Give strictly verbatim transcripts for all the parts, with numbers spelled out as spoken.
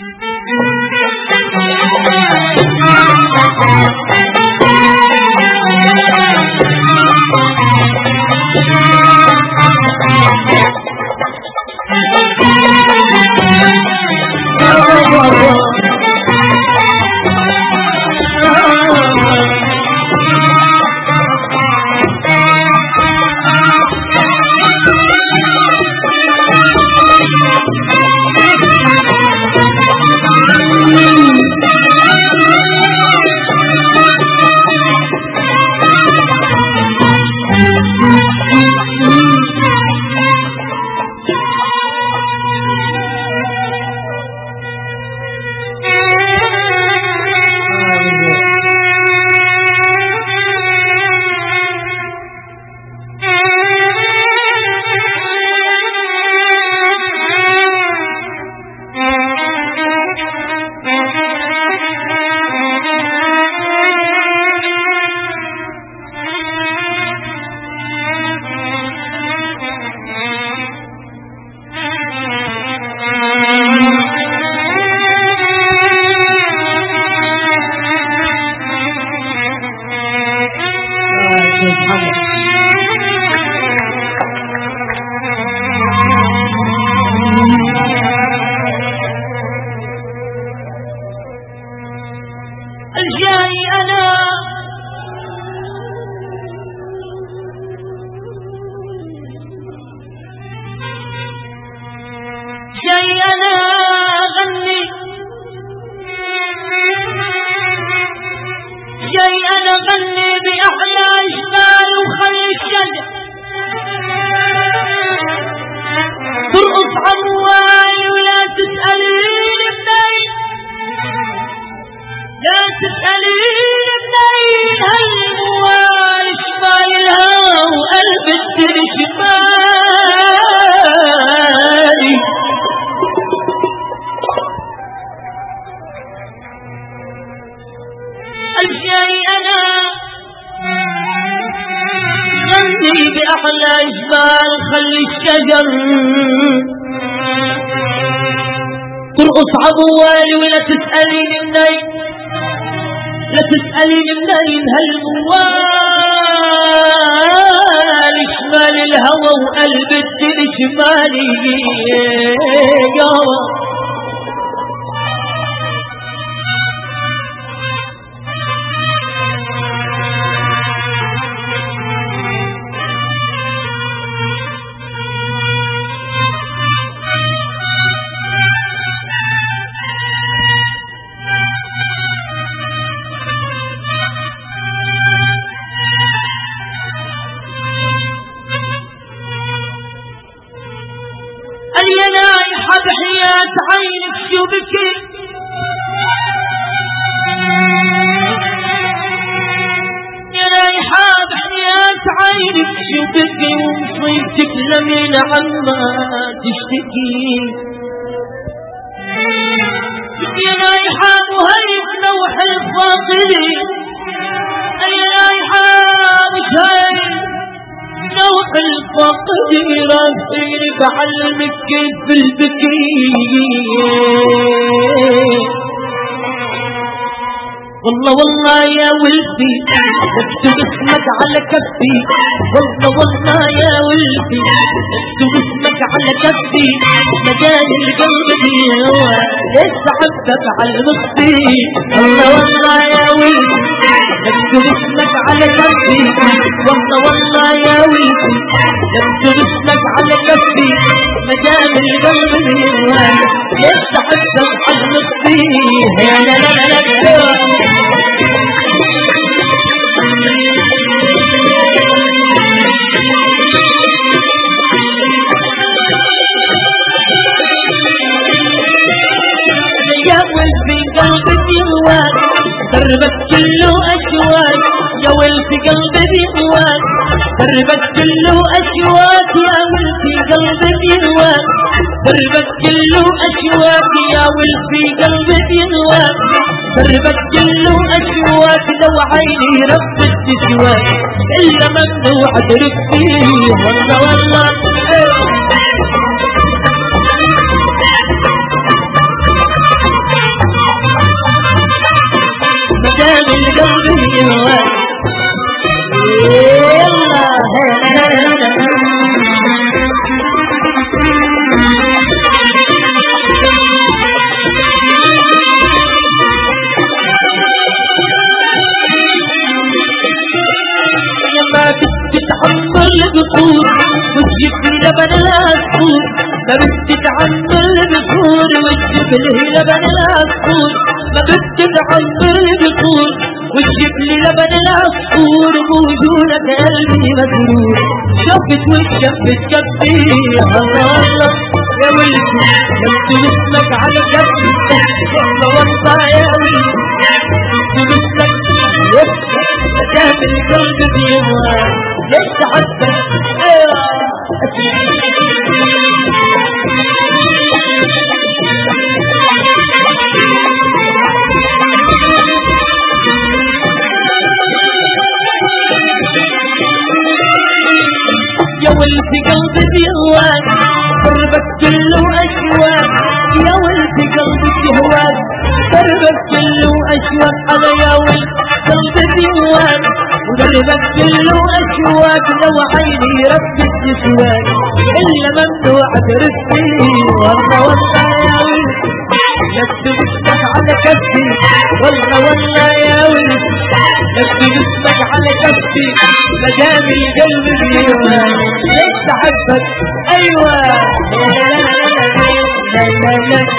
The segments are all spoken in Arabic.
ترقص عموالي ولا تسأليني منين لا تسأليني منين هالموال شمال الهوى وقلب الدين شمالي يا بحياة عينك شو بكي يا رايحة بحياة عينك شو بكي ومصيبتك لمين عما تشتكي يا رايحة مهيب نوح الفاضلي يا رايحة مش هاي نوح الفاقد راسيني بعلمك كيف البكي والله والله يا ولدي اكتب اسمك على كفي والله والله يا ولدي اكتب اسمك على كفي مجال القلب دي هو ليش حبك على نصي والله والله يا ولدي اكتب اسمك على كفي والله والله يا ولدي اكتب اسمك على كفي مجال القلب دي هو ليش حبك على نصي لا لا لا لا دربك كله أشواك يا ولد قلبي بيهواك دربك كله أشواك يا ولد قلبي بيهواك دربك كله أشواك يا ولد قلبي بيهواك دربك كله أشواك لو عيني ربت تشواك إلا ممنوع أدرك فيه والله والله لبن العصفور ما بدك عنه البخور وتجيب لي لبن العصفور ما بدك عنه البخور وتجيب لي لبن العصفور موجودة قلبي مسرور شفت وشفت كفي الله الله يا ولدي يمكن اسمك على كفي والله والله يا ولدي يمكن اسمك دام القلب بيهواك ليش حبك يا ولدي قلبي بيهواك قربك كله أشواك يا ولدي قلبي بيهواك قربك كله أشواك أنا يا ولدي قلبي بيهواك وقلبك كله أشواك لو عيني ربك تسواك إلا ممنوع ترسلي والله والله يا ولدي لست اسمك على كفي والله والله يا ولدي لست اسمك على كفي مدام القلب بيهواك ليش حبك ايوه لا لا لا لا لا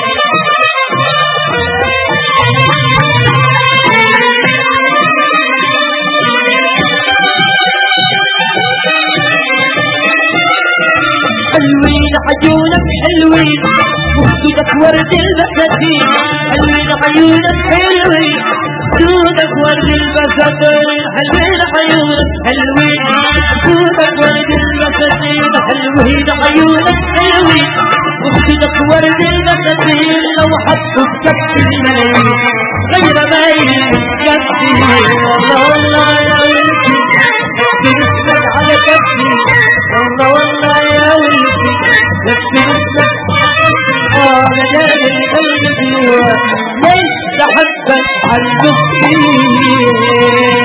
حلوين عيونك حلوين وخدودك ورد البساتين حلوين عيونك حلوين خدودك ورد البساتين حلوين عيونك حلوين خدودك ورد البساتين حلوين عيونك حلوين وخدودك ورد البساتين لو حطوا كف الملايين غير ما يكفي والله والله يا ولدي اسمك على كفي والله والله يا ولدي يكفي اسمك اه مجال القلب بيهواك ليش حبك عالبخيل